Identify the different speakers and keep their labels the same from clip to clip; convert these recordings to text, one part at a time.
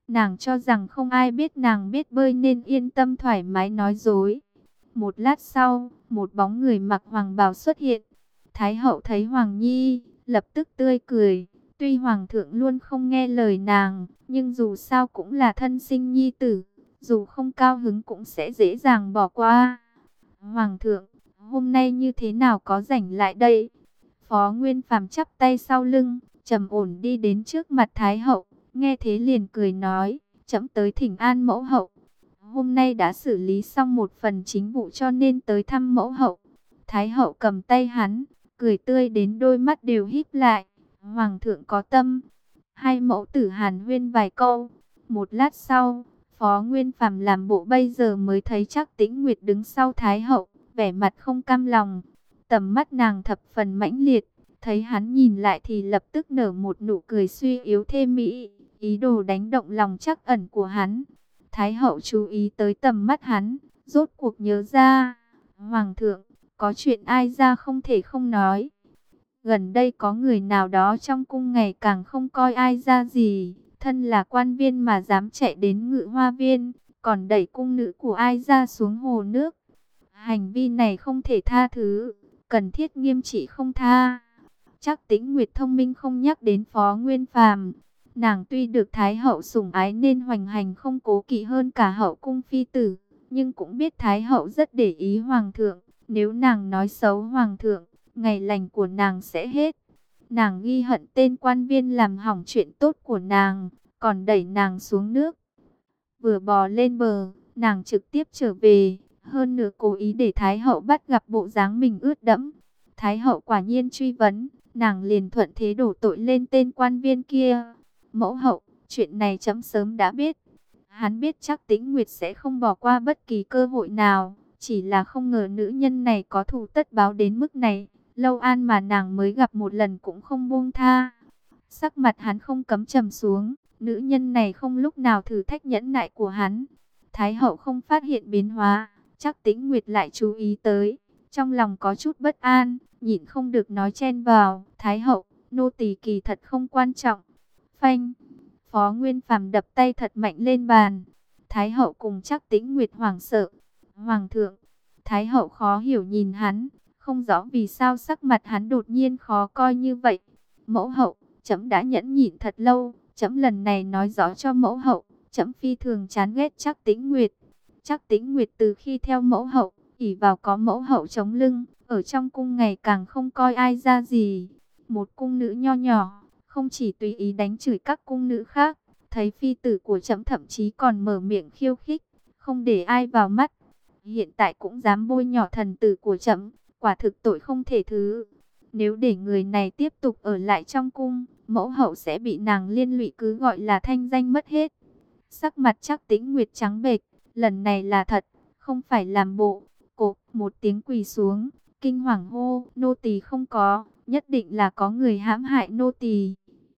Speaker 1: Nàng cho rằng không ai biết nàng biết bơi nên yên tâm thoải mái nói dối. Một lát sau, một bóng người mặc hoàng bào xuất hiện. Thái hậu thấy Hoàng Nhi, lập tức tươi cười. Tuy Hoàng thượng luôn không nghe lời nàng, nhưng dù sao cũng là thân sinh nhi tử. Dù không cao hứng cũng sẽ dễ dàng bỏ qua. Hoàng thượng, hôm nay như thế nào có rảnh lại đây? Phó Nguyên Phàm chắp tay sau lưng, trầm ổn đi đến trước mặt Thái hậu. Nghe thế liền cười nói, trẫm tới thỉnh an mẫu hậu. Hôm nay đã xử lý xong một phần chính vụ cho nên tới thăm mẫu hậu. Thái hậu cầm tay hắn, cười tươi đến đôi mắt đều híp lại. Hoàng thượng có tâm. Hai mẫu tử hàn huyên vài câu. Một lát sau, Phó Nguyên Phàm làm bộ bây giờ mới thấy Trác Tĩnh Nguyệt đứng sau Thái hậu, vẻ mặt không cam lòng. Tầm mắt nàng thập phần mãnh liệt, thấy hắn nhìn lại thì lập tức nở một nụ cười suy yếu thê mỹ, ý đồ đánh động lòng trắc ẩn của hắn. Thái hậu chú ý tới tầm mắt hắn, rốt cuộc nhớ ra, Hoàng thượng, có chuyện ai ra không thể không nói. Gần đây có người nào đó trong cung ngày càng không coi ai ra gì, thân là quan viên mà dám chạy đến Ngự Hoa Viên, còn đẩy cung nữ của ai ra xuống hồ nước. Hành vi này không thể tha thứ, cần thiết nghiêm trị không tha. Trác Tĩnh Nguyệt thông minh không nhắc đến Phó Nguyên Phàm. Nàng tuy được Thái hậu sủng ái nên hoành hành không cố kỵ hơn cả hậu cung phi tử, nhưng cũng biết Thái hậu rất để ý Hoàng thượng. Nếu nàng nói xấu Hoàng thượng, ngày lành của nàng sẽ hết. Nàng ghi hận tên quan viên làm hỏng chuyện tốt của nàng, còn đẩy nàng xuống nước. Vừa bò lên bờ, nàng trực tiếp trở về, hơn nữa cố ý để Thái hậu bắt gặp bộ dáng mình ướt đẫm. Thái hậu quả nhiên truy vấn, nàng liền thuận thế đổ tội lên tên quan viên kia. Mẫu hậu, chuyện này trẫm sớm đã biết. Hắn biết chắc Tĩnh Nguyệt sẽ không bỏ qua bất kỳ cơ hội nào, chỉ là không ngờ nữ nhân này có thù tất báo đến mức này. Lâu An mà nàng mới gặp một lần cũng không buông tha. Sắc mặt hắn không cấm trầm xuống, nữ nhân này không lúc nào thử thách nhẫn nại của hắn. Thái hậu không phát hiện biến hóa, chắc Tĩnh Nguyệt lại chú ý tới, trong lòng có chút bất an, nhịn không được nói chen vào, Thái hậu, nô tỳ kỳ thật không quan trọng. Phanh, Phó Nguyên Phàm đập tay thật mạnh lên bàn. Thái hậu cùng chắc Tĩnh Nguyệt hoảng sợ. Hoàng thượng, Thái hậu khó hiểu nhìn hắn, không rõ vì sao sắc mặt hắn đột nhiên khó coi như vậy. Mẫu hậu, trẫm đã nhẫn nhịn thật lâu, trẫm lần này nói rõ cho mẫu hậu, trẫm phi thường chán ghét Trác Tĩnh Nguyệt. Trác Tĩnh Nguyệt từ khi theo mẫu hậu, ỷ vào có mẫu hậu chống lưng, ở trong cung ngày càng không coi ai ra gì. Một cung nữ nho nhỏ, không chỉ tùy ý đánh chửi các cung nữ khác, thấy phi tử của trẫm thậm chí còn mở miệng khiêu khích, không để ai vào mắt. Hiện tại cũng dám bôi nhọ thần tử của trẫm, quả thực tội không thể thứ. Nếu để người này tiếp tục ở lại trong cung, mẫu hậu sẽ bị nàng liên lụy, cứ gọi là thanh danh mất hết. Sắc mặt Trác Tĩnh Nguyệt trắng bệch, lần này là thật, không phải làm bộ. Cộp một tiếng quỳ xuống, kinh hoàng hô, nô tỳ không có, nhất định là có người hãm hại nô tỳ.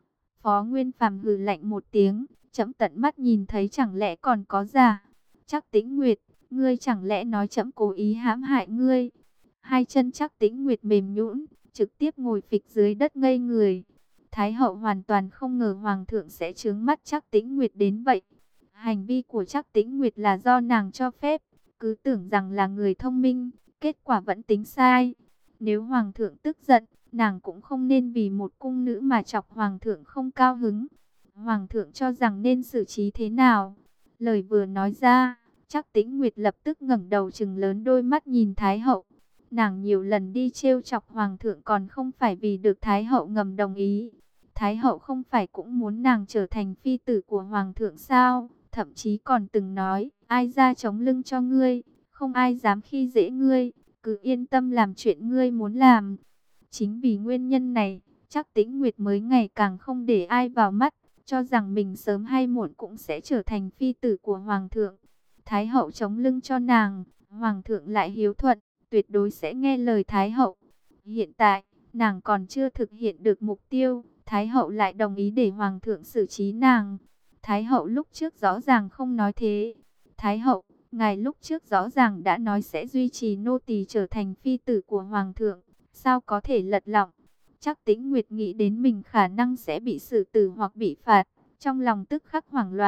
Speaker 1: Phó Nguyên Phàm hừ lạnh một tiếng, trẫm tận mắt nhìn thấy, chẳng lẽ còn có giả. Trác Tĩnh Nguyệt, ngươi chẳng lẽ nói trẫm cố ý hãm hại ngươi? Hai chân Trác Tĩnh Nguyệt mềm nhũn, trực tiếp ngồi phịch dưới đất ngây người. Thái hậu hoàn toàn không ngờ hoàng thượng sẽ trướng mắt Trác Tĩnh Nguyệt đến vậy. Hành vi của Trác Tĩnh Nguyệt là do nàng cho phép, cứ tưởng rằng là người thông minh, kết quả vẫn tính sai. Nếu hoàng thượng tức giận, nàng cũng không nên vì một cung nữ mà chọc hoàng thượng không cao hứng. Hoàng thượng cho rằng nên xử trí thế nào? Lời vừa nói ra, Trác Tĩnh Nguyệt lập tức ngẩng đầu trừng lớn đôi mắt nhìn Thái hậu. Nàng nhiều lần đi trêu chọc hoàng thượng còn không phải vì được Thái hậu ngầm đồng ý. Thái hậu không phải cũng muốn nàng trở thành phi tử của hoàng thượng sao? Thậm chí còn từng nói, ai ra chống lưng cho ngươi, không ai dám khi dễ ngươi, cứ yên tâm làm chuyện ngươi muốn làm. Chính vì nguyên nhân này, Trác Tĩnh Nguyệt mới ngày càng không để ai vào mắt, cho rằng mình sớm hay muộn cũng sẽ trở thành phi tử của hoàng thượng. Thái hậu chống lưng cho nàng, hoàng thượng lại hiếu thuận, tuyệt đối sẽ nghe lời Thái hậu. Hiện tại, nàng còn chưa thực hiện được mục tiêu, Thái hậu lại đồng ý để hoàng thượng xử trí nàng. Thái hậu lúc trước rõ ràng không nói thế. Thái hậu, ngài lúc trước rõ ràng đã nói sẽ duy trì nô tỳ trở thành phi tử của hoàng thượng, sao có thể lật lọng? Trác Tĩnh Nguyệt nghĩ đến mình khả năng sẽ bị xử tử hoặc bị phạt, trong lòng tức khắc hoảng loạn.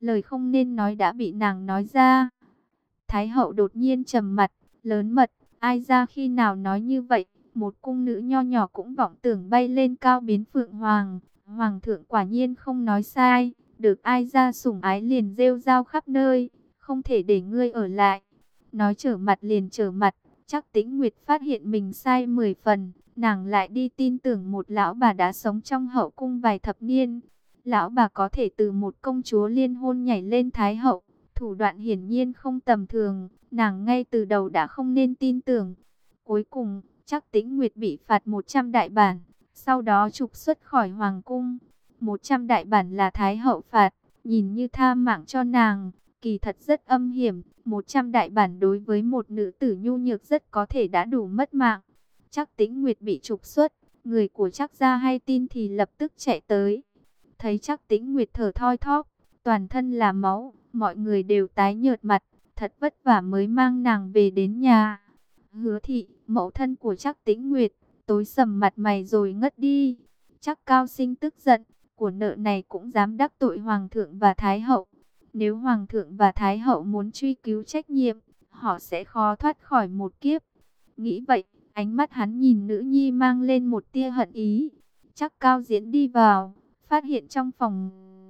Speaker 1: lời không nên nói đã bị nàng nói ra. Thái hậu đột nhiên trầm mặt, lớn mật, ai ra khi nào nói như vậy, một cung nữ nho nhỏ cũng vọng tưởng bay lên cao biến phượng hoàng. Hoàng thượng quả nhiên không nói sai, được ai ra sủng ái liền rêu rao khắp nơi, không thể để ngươi ở lại. Nói trở mặt liền trở mặt, chắc Tĩnh Nguyệt phát hiện mình sai 10 phần, nàng lại đi tin tưởng một lão bà đã sống trong hậu cung vài thập niên. Lão bà có thể từ một công chúa liên hôn nhảy lên thái hậu, thủ đoạn hiển nhiên không tầm thường, nàng ngay từ đầu đã không nên tin tưởng. Cuối cùng, chắc Tĩnh Nguyệt bị phạt 100 đại bản, sau đó trục xuất khỏi hoàng cung. 100 đại bản là thái hậu phạt, nhìn như tha mạng cho nàng, kỳ thật rất âm hiểm. 100 đại bản đối với một nữ tử nhu nhược rất có thể đã đủ mất mạng. Chắc Tĩnh Nguyệt bị trục xuất, người của chắc gia hay tin thì lập tức chạy tới. Thấy chắc Tĩnh Nguyệt thở thoi thóp, toàn thân là máu, mọi người đều tái nhợt mặt, thật vất vả mới mang nàng về đến nhà. Hứa thị, mẫu thân của chắc Tĩnh Nguyệt, tối sầm mặt mày rồi ngất đi. Chắc Cao Sinh tức giận, của nợ này cũng dám đắc tội hoàng thượng và thái hậu. Nếu hoàng thượng và thái hậu muốn truy cứu trách nhiệm, họ sẽ khó thoát khỏi một kiếp. Nghĩ vậy, ánh mắt hắn nhìn nữ nhi mang lên một tia hận ý. Chắc Cao Diễn đi vào, phát hiện trong phòng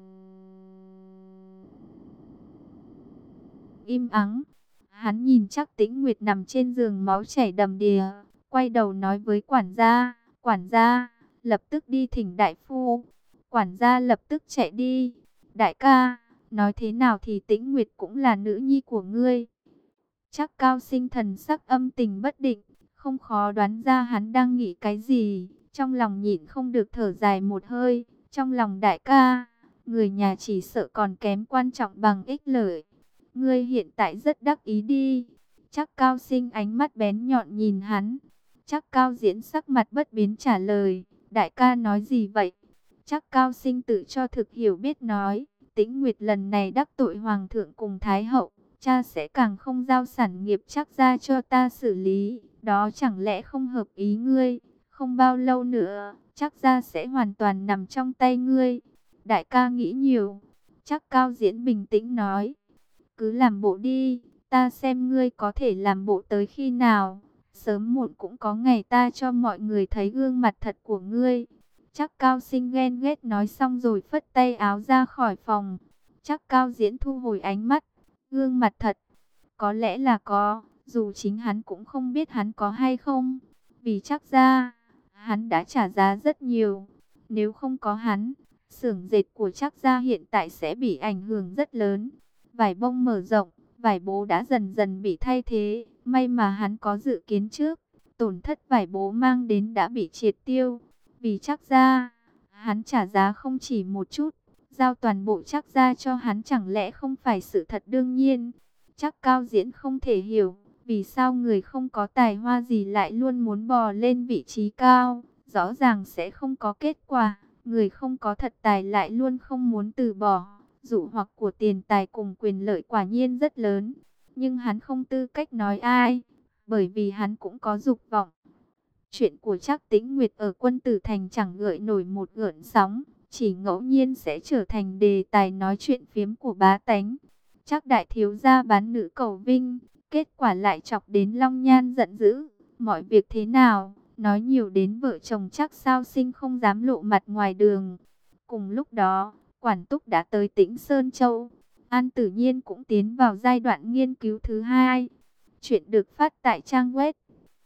Speaker 1: im ắng. Hắn nhìn chắc Tĩnh Nguyệt nằm trên giường máu chảy đầm đìa, quay đầu nói với quản gia, lập tức đi thỉnh đại phu. Quản gia lập tức chạy đi. Đại ca, nói thế nào thì Tĩnh Nguyệt cũng là nữ nhi của ngươi. Chắc Cao Sinh thần sắc âm tình bất định, không khó đoán ra hắn đang nghĩ cái gì, trong lòng nhịn không được thở dài một hơi. Trong lòng đại ca, người nhà chỉ sợ còn kém quan trọng bằng ích lợi. Ngươi hiện tại rất đắc ý đi. Chắc Cao Sinh ánh mắt bén nhọn nhìn hắn. Chắc Cao Diễn sắc mặt bất biến trả lời, đại ca nói gì vậy? Chắc Cao Sinh tự cho thực hiểu biết nói, Tĩnh Nguyệt lần này đắc tội hoàng thượng cùng thái hậu, cha sẽ càng không giao sản nghiệp chắc ra cho ta xử lý, đó chẳng lẽ không hợp ý ngươi? Không bao lâu nữa, chắc ra sẽ hoàn toàn nằm trong tay ngươi. Đại ca nghĩ nhiều. Chắc Cao Diễn bình tĩnh nói, cứ làm bộ đi, ta xem ngươi có thể làm bộ tới khi nào. Sớm muộn cũng có ngày ta cho mọi người thấy gương mặt thật của ngươi. Chắc Cao Sinh ghen ghét nói xong rồi phất tay áo ra khỏi phòng. Chắc Cao Diễn thu hồi ánh mắt. Gương mặt thật, có lẽ là có, dù chính hắn cũng không biết hắn có hay không. Vì chắc ra, hắn đã trả giá rất nhiều. Nếu không có hắn, xưởng dệt của chắc gia hiện tại sẽ bị ảnh hưởng rất lớn. Vải bông mở rộng, vải bố đã dần dần bị thay thế. May mà hắn có dự kiến trước, tổn thất vải bố mang đến đã bị triệt tiêu. Vì chắc ra, hắn trả giá không chỉ một chút, giao toàn bộ chắc ra cho hắn chẳng lẽ không phải sự thật đương nhiên. Chắc Cao Diễn không thể hiểu, vì sao người không có tài hoa gì lại luôn muốn bò lên vị trí cao, rõ ràng sẽ không có kết quả. Người không có thật tài lại luôn không muốn từ bỏ, dụ hoặc của tiền tài cùng quyền lợi quả nhiên rất lớn. Nhưng hắn không tư cách nói ai, bởi vì hắn cũng có dục vọng. Chuyện của Trác Tĩnh Nguyệt ở Quân Tử Thành chẳng gợi nổi một gợn sóng, chỉ ngẫu nhiên sẽ trở thành đề tài nói chuyện phiếm của bá tánh. Trác đại thiếu gia bán nữ cầu vinh, kết quả lại chọc đến Long Nhan giận dữ. Mọi việc thế nào, nói nhiều đến vợ chồng Trác sao sinh không dám lộ mặt ngoài đường. Cùng lúc đó, Quản Túc đã tới Tĩnh Sơn Châu. An Tử Nhiên cũng tiến vào giai đoạn nghiên cứu thứ 2. Chuyện được phát tại trang web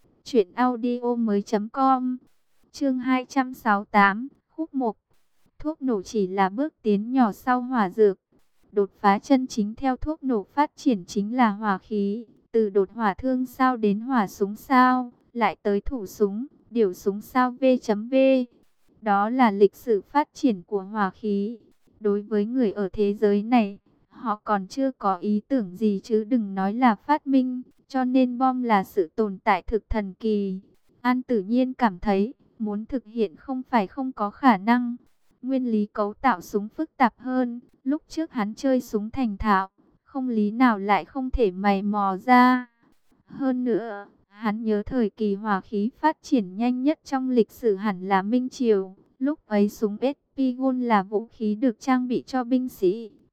Speaker 1: truyệnaudiomoi.com. Chương 268, Khúc Mộc. Thuốc nổ chỉ là bước tiến nhỏ sau hỏa dược. Đột phá chân chính theo thuốc nổ phát triển chính là hỏa khí, từ đột hỏa thương sao đến hỏa súng sao, lại tới thủ súng, điều súng sao V.V. Đó là lịch sử phát triển của hỏa khí. Đối với người ở thế giới này, họ còn chưa có ý tưởng gì chứ đừng nói là phát minh, cho nên bom là sự tồn tại thực thần kỳ. An Tử Nhiên cảm thấy, muốn thực hiện không phải không có khả năng. Nguyên lý cấu tạo súng phức tạp hơn, lúc trước hắn chơi súng thành thạo, không lý nào lại không thể mày mò ra. Hơn nữa, hắn nhớ thời kỳ hỏa khí phát triển nhanh nhất trong lịch sử hẳn là Minh Triều. Lúc ấy súng Espigon là vũ khí được trang bị cho binh sĩ,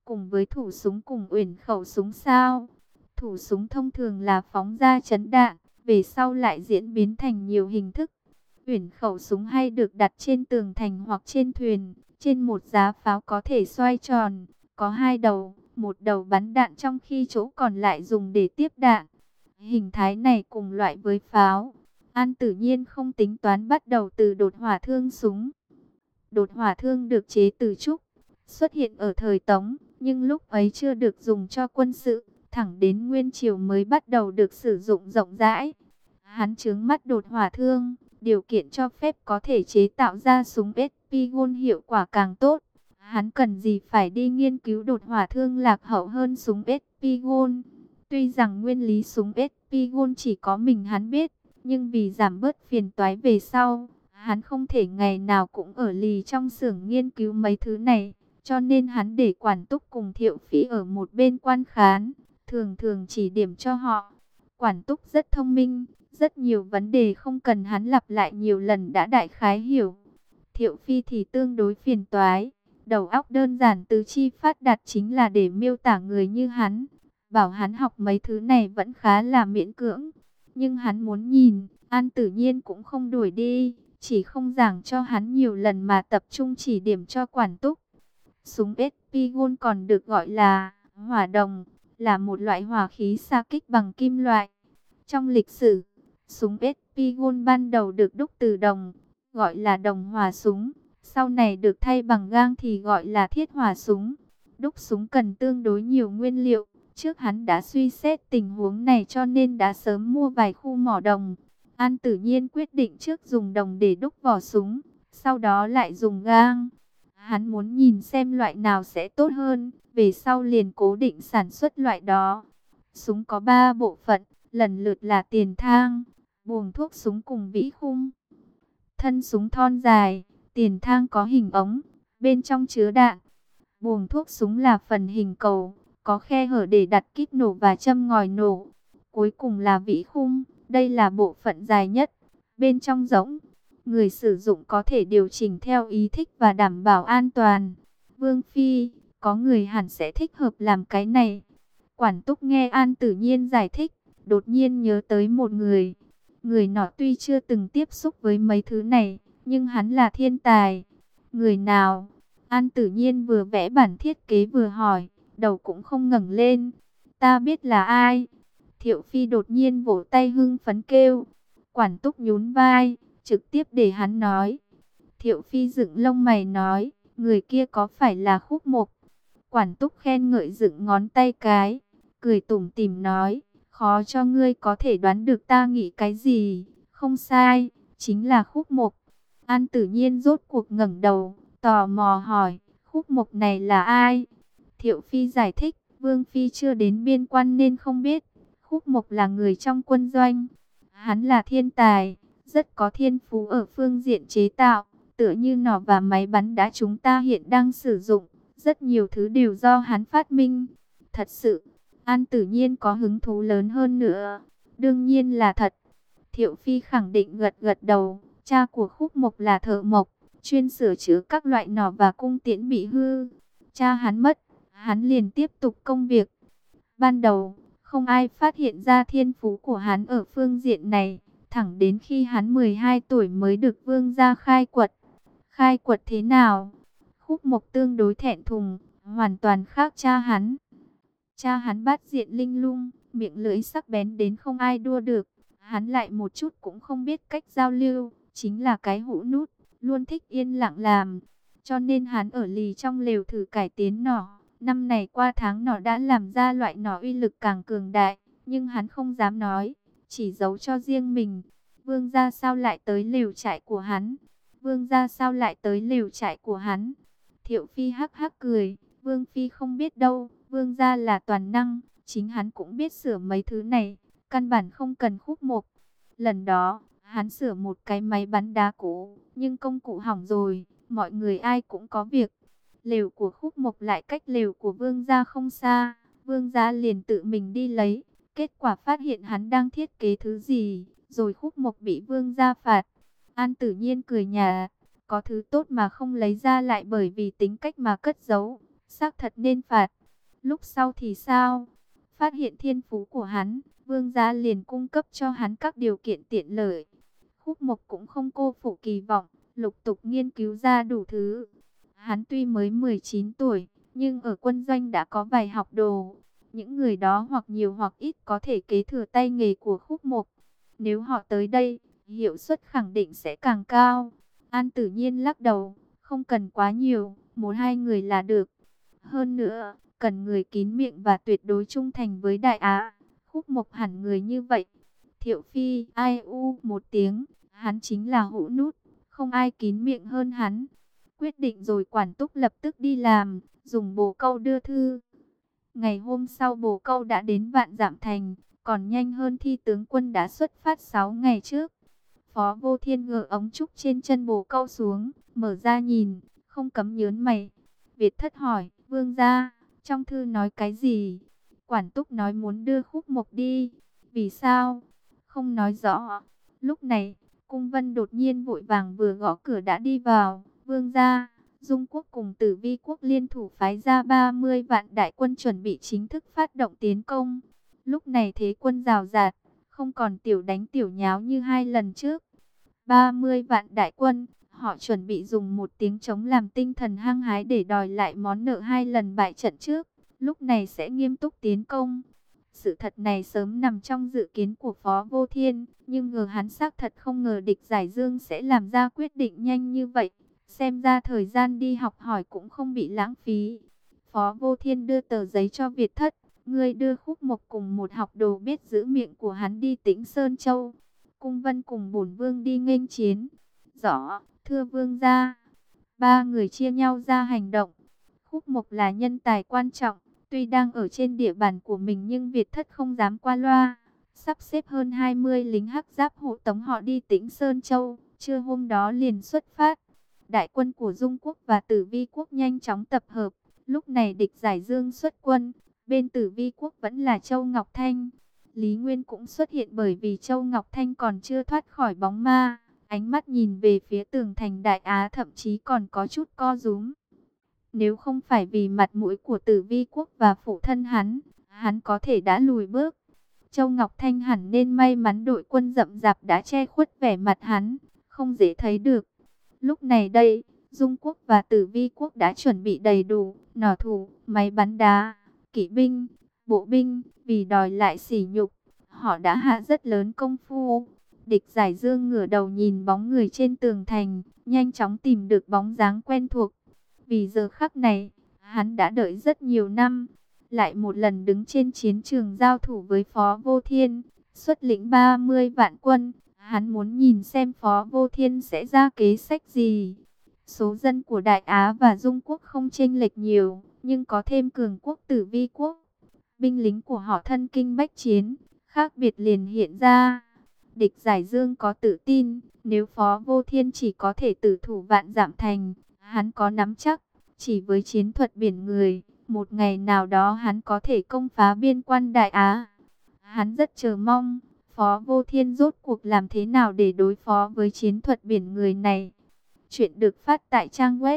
Speaker 1: cùng với thủ súng cùng uyển khẩu súng sao? Thủ súng thông thường là phóng ra chấn đạn, về sau lại diễn biến thành nhiều hình thức. Uyển khẩu súng hay được đặt trên tường thành hoặc trên thuyền, trên một giá pháo có thể xoay tròn, có hai đầu, một đầu bắn đạn trong khi chỗ còn lại dùng để tiếp đạn. Hình thái này cùng loại với pháo. An Tử Nhiên không tính toán bắt đầu từ đột hỏa thương súng. Đột hỏa thương được chế từ trúc, xuất hiện ở thời Tống, nhưng lúc ấy chưa được dùng cho quân sự, thẳng đến Nguyên Triều mới bắt đầu được sử dụng rộng rãi. Hắn chướng mắt đột hỏa thương, điều kiện cho phép có thể chế tạo ra súng Espigon hiệu quả càng tốt. Hắn cần gì phải đi nghiên cứu đột hỏa thương lạc hậu hơn súng Espigon. Tuy rằng nguyên lý súng Espigon chỉ có mình hắn biết, nhưng vì giảm bớt phiền toái về sau, hắn không thể ngày nào cũng ở lì trong xưởng nghiên cứu mấy thứ này. Cho nên hắn để Quản Túc cùng Thiệu Phỉ ở một bên quan khán, thường thường chỉ điểm cho họ. Quản Túc rất thông minh, rất nhiều vấn đề không cần hắn lặp lại nhiều lần đã đại khái hiểu. Thiệu Phi thì tương đối phiền toái, đầu óc đơn giản tứ chi phát đạt chính là để miêu tả người như hắn. Bảo hắn học mấy thứ này vẫn khá là miễn cưỡng, nhưng hắn muốn nhìn, An Tử Nhiên cũng không đuổi đi, chỉ không giảng cho hắn nhiều lần mà tập trung chỉ điểm cho Quản Túc. Súng Espigon còn được gọi là hỏa đồng, là một loại hỏa khí xa kích bằng kim loại. Trong lịch sử, súng Espigon ban đầu được đúc từ đồng, gọi là đồng hỏa súng. Sau này được thay bằng gang thì gọi là thiết hỏa súng. Đúc súng cần tương đối nhiều nguyên liệu. Trước hắn đã suy xét tình huống này cho nên đã sớm mua vài khu mỏ đồng. An Tử Nhiên quyết định trước dùng đồng để đúc vỏ súng, sau đó lại dùng gang. Hắn muốn nhìn xem loại nào sẽ tốt hơn, về sau liền cố định sản xuất loại đó. Súng có 3 bộ phận, lần lượt là tiền thang, buồng thuốc súng cùng vĩ khung. Thân súng thon dài, tiền thang có hình ống, bên trong chứa đạn. Buồng thuốc súng là phần hình cầu, có khe hở để đặt kíp nổ và châm ngòi nổ. Cuối cùng là vĩ khung, đây là bộ phận dài nhất, bên trong rỗng. Người sử dụng có thể điều chỉnh theo ý thích và đảm bảo an toàn. Vương Phi, có người hẳn sẽ thích hợp làm cái này. Quản Túc nghe An Tử Nhiên giải thích, đột nhiên nhớ tới một người. Người nọ tuy chưa từng tiếp xúc với mấy thứ này, nhưng hắn là thiên tài. Người nào? An Tử Nhiên vừa vẽ bản thiết kế vừa hỏi, đầu cũng không ngẩng lên. Ta biết là ai? Thiệu Phi đột nhiên vỗ tay hưng phấn kêu. Quản Túc nhún vai, trực tiếp để hắn nói. Thiệu Phi dựng lông mày nói, người kia có phải là Khúc Mộc? Quản Túc khen ngợi dựng ngón tay cái, cười tủm tỉm nói, khó cho ngươi có thể đoán được ta nghĩ cái gì. Không sai, chính là Khúc Mộc. An Tử Nhiên rốt cuộc ngẩng đầu, tò mò hỏi, Khúc Mộc này là ai? Thiệu Phi giải thích, Vương Phi chưa đến biên quan nên không biết. Khúc Mộc là người trong quân doanh. Hắn là thiên tài, rất có thiên phú ở phương diện chế tạo, tựa như nỏ và máy bắn đá chúng ta hiện đang sử dụng. Rất nhiều thứ đều do hắn phát minh. Thật sự, An Tử Nhiên có hứng thú lớn hơn nữa. Đương nhiên là thật. Thiệu Phi khẳng định gật gật đầu. Cha của Khúc Mộc là thợ mộc, chuyên sửa chữa các loại nỏ và cung tiễn bị hư. Cha hắn mất, hắn liền tiếp tục công việc. Ban đầu, không ai phát hiện ra thiên phú của hắn ở phương diện này, thẳng đến khi hắn 12 tuổi mới được vương gia khai quật. Khai quật thế nào? Khúc Mộc tương đối thẹn thùng, hoàn toàn khác cha hắn. Cha hắn bát diện linh lung, miệng lưỡi sắc bén đến không ai đua được. Hắn lại một chút cũng không biết cách giao lưu, chính là cái hũ nút, luôn thích yên lặng làm. Cho nên hắn ở lì trong lều thử cải tiến nỏ. Năm này qua tháng nỏ đã làm ra loại nỏ uy lực càng cường đại, nhưng hắn không dám nói, chỉ giấu cho riêng mình. Vương gia sao lại tới lều trại của hắn? Vương gia sao lại tới lều trại của hắn? Thiệu Phi hắc hắc cười, Vương Phi không biết đâu, Vương gia là toàn năng, chính hắn cũng biết sửa mấy thứ này, căn bản không cần Khúc Mộc. Lần đó, hắn sửa một cái máy bắn đá cũ, nhưng công cụ hỏng rồi, mọi người ai cũng có việc. Lều của Khúc Mộc lại cách lều của Vương gia không xa, Vương gia liền tự mình đi lấy, kết quả phát hiện hắn đang thiết kế thứ gì, rồi Khúc Mộc bị Vương gia phạt. An Tử Nhiên cười nhạt, có thứ tốt mà không lấy ra lại bởi vì tính cách mà cất giấu. xác thật nên phạt. Lúc sau thì sao? Phát hiện thiên phú của hắn, vương gia liền cung cấp cho hắn các điều kiện tiện lợi. Khúc Mộc cũng không cô phụ kỳ vọng, lục tục nghiên cứu ra đủ thứ. Hắn tuy mới 19 tuổi, nhưng ở quân doanh đã có vài học đồ. Những người đó hoặc nhiều hoặc ít có thể kế thừa tay nghề của Khúc Mộc. Nếu họ tới đây, hiệu suất khẳng định sẽ càng cao. An Tử Nhiên lắc đầu, không cần quá nhiều, một hai người là được. Hơn nữa, cần người kín miệng và tuyệt đối trung thành với Đại Á. Khúc Mộc hẳn người như vậy. Thiệu Phi ai u một tiếng, hắn chính là hũ nút, không ai kín miệng hơn hắn. Quyết định rồi Quản Túc lập tức đi làm, dùng bồ câu đưa thư. Ngày hôm sau bồ câu đã đến Vạn Dạm Thành, còn nhanh hơn Thi tướng quân đã xuất phát 6 ngày trước. Phó Vô Thiên gỡ ống trúc trên chân bồ câu xuống, mở ra nhìn, không cấm nhớn mày. Việt Thất hỏi, vương gia, trong thư nói cái gì? Quản Túc nói muốn đưa Khúc Mộc đi. Vì sao? Không nói rõ. Lúc này, Cung Vân đột nhiên vội vàng vừa gõ cửa đã đi vào. Vương gia, Dung Quốc cùng Tử Vi Quốc liên thủ phái ra 30 vạn đại quân chuẩn bị chính thức phát động tiến công. Lúc này thế quân rào rạt, không còn tiểu đánh tiểu nháo như hai lần trước. 30 vạn đại quân, họ chuẩn bị dùng một tiếng trống làm tinh thần hăng hái để đòi lại món nợ hai lần bại trận trước. Lúc này sẽ nghiêm túc tiến công. Sự thật này sớm nằm trong dự kiến của Phó Vô Thiên, nhưng ngờ hắn xác thật không ngờ địch Giải Dương sẽ làm ra quyết định nhanh như vậy. Xem ra thời gian đi học hỏi cũng không bị lãng phí. Phó Vô Thiên đưa tờ giấy cho Việt Thất, ngươi đưa Khúc Mộc cùng một học đồ biết giữ miệng của hắn đi Tĩnh Sơn Châu. Cung Vân cùng bổn vương đi nghênh chiến. Rõ, thưa vương gia. Ba người chia nhau ra hành động. Khúc Mộc là nhân tài quan trọng, tuy đang ở trên địa bàn của mình nhưng Việt Thất không dám qua loa. Sắp xếp hơn 20 lính hắc giáp hộ tống họ đi Tĩnh Sơn Châu, trưa hôm đó liền xuất phát. Đại quân của Dung Quốc và Tử Vi Quốc nhanh chóng tập hợp. Lúc này địch Giải Dương xuất quân, bên Tử Vi Quốc vẫn là Châu Ngọc Thanh. Lý Nguyên cũng xuất hiện bởi vì Châu Ngọc Thanh còn chưa thoát khỏi bóng ma. Ánh mắt nhìn về phía tường thành Đại Á thậm chí còn có chút co rúm. Nếu không phải vì mặt mũi của Tử Vi Quốc và phụ thân hắn có thể đã lùi bước. Châu Ngọc Thanh hẳn nên may mắn đội quân rậm rạp đã che khuất vẻ mặt hắn, không dễ thấy được. Lúc này đây, Dung Quốc và Tử Vi Quốc đã chuẩn bị đầy đủ, nỏ thủ, máy bắn đá, kỵ binh, bộ binh, vì đòi lại sỉ nhục. Họ đã hạ rất lớn công phu. Địch Giải Dương ngửa đầu nhìn bóng người trên tường thành, nhanh chóng tìm được bóng dáng quen thuộc. Vì giờ khắc này, hắn đã đợi rất nhiều năm, lại một lần đứng trên chiến trường giao thủ với Phó Vô Thiên, xuất lĩnh 30 vạn quân. Hắn muốn nhìn xem Phó Vô Thiên sẽ ra kế sách gì. Số dân của Đại Á và Dung Quốc không chênh lệch nhiều, nhưng có thêm cường quốc Tử Vi Quốc. Binh lính của họ thân kinh bách chiến, khác biệt liền hiện ra. Địch Giải Dương có tự tin, nếu Phó Vô Thiên chỉ có thể tử thủ Vạn Dạm Thành, hắn có nắm chắc, chỉ với chiến thuật biển người, một ngày nào đó hắn có thể công phá biên quan Đại Á. Hắn rất chờ mong, Phó Vô Thiên rốt cuộc làm thế nào để đối phó với chiến thuật biển người này. Chuyện được phát tại trang web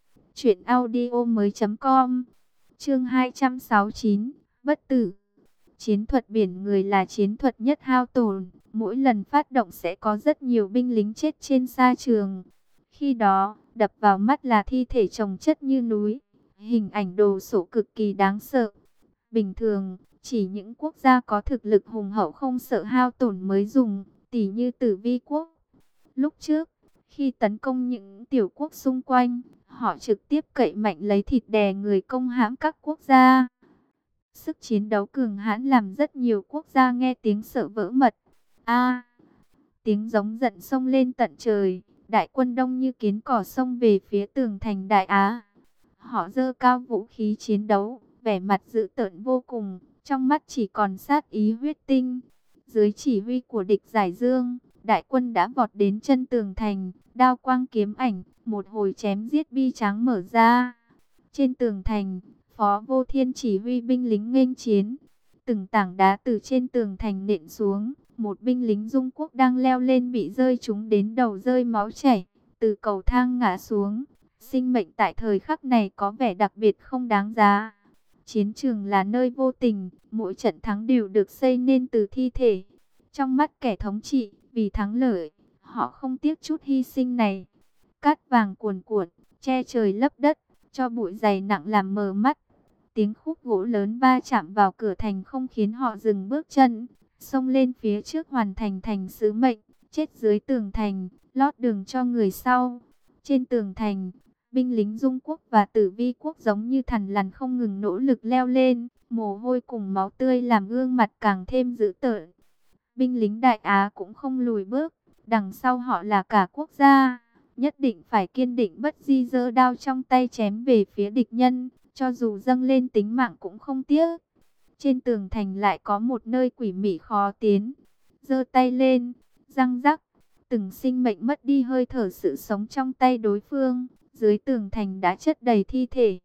Speaker 1: truyệnaudiomoi.com. Chương 269, Bất tử. Chiến thuật biển người là chiến thuật nhất hao tổn, mỗi lần phát động sẽ có rất nhiều binh lính chết trên sa trường. Khi đó, đập vào mắt là thi thể chồng chất như núi, hình ảnh đồ sộ cực kỳ đáng sợ. Bình thường, chỉ những quốc gia có thực lực hùng hậu không sợ hao tổn mới dùng, tỉ như Tử Vi Quốc. Lúc trước, khi tấn công những tiểu quốc xung quanh, họ trực tiếp cậy mạnh lấy thịt đè người công hãm các quốc gia. Sức chiến đấu cường hãn làm rất nhiều quốc gia nghe tiếng sợ vỡ mật. Tiếng giống giận xông lên tận trời, đại quân đông như kiến cỏ xông về phía tường thành Đại Á. Họ giơ cao vũ khí chiến đấu, vẻ mặt dữ tợn vô cùng, trong mắt chỉ còn sát ý huyết tinh. Dưới chỉ huy của địch Giải Dương, đại quân đã vọt đến chân tường thành, đao quang kiếm ảnh, một hồi chém giết bi tráng mở ra. Trên tường thành, Phó Vô Thiên chỉ huy binh lính nghênh chiến. Từng tảng đá từ trên tường thành nện xuống, một binh lính Dung Quốc đang leo lên bị rơi trúng đến đầu rơi máu chảy, từ cầu thang ngã xuống. Sinh mệnh tại thời khắc này có vẻ đặc biệt không đáng giá. Chiến trường là nơi vô tình, mỗi trận thắng đều được xây nên từ thi thể. Trong mắt kẻ thống trị, vì thắng lợi, họ không tiếc chút hy sinh này. Cát vàng cuồn cuộn, che trời lấp đất, cho bụi dày nặng làm mờ mắt. Tiếng khúc gỗ lớn va chạm vào cửa thành không khiến họ dừng bước chân, xông lên phía trước hoàn thành thành sứ mệnh, chết dưới tường thành, lót đường cho người sau. Trên tường thành, binh lính Dung quốc và Tử Vi quốc giống như thằn lằn không ngừng nỗ lực leo lên, mồ hôi cùng máu tươi làm gương mặt càng thêm dữ tợn. Binh lính Đại Á cũng không lùi bước, đằng sau họ là cả quốc gia, nhất định phải kiên định bất di, giơ đao trong tay chém về phía địch nhân, cho dù dâng lên tính mạng cũng không tiếc. Trên tường thành lại có một nơi quỷ mị khó tiến, giơ tay lên, răng rắc, từng sinh mệnh mất đi hơi thở sự sống trong tay đối phương. Dưới tường thành đã chất đầy thi thể.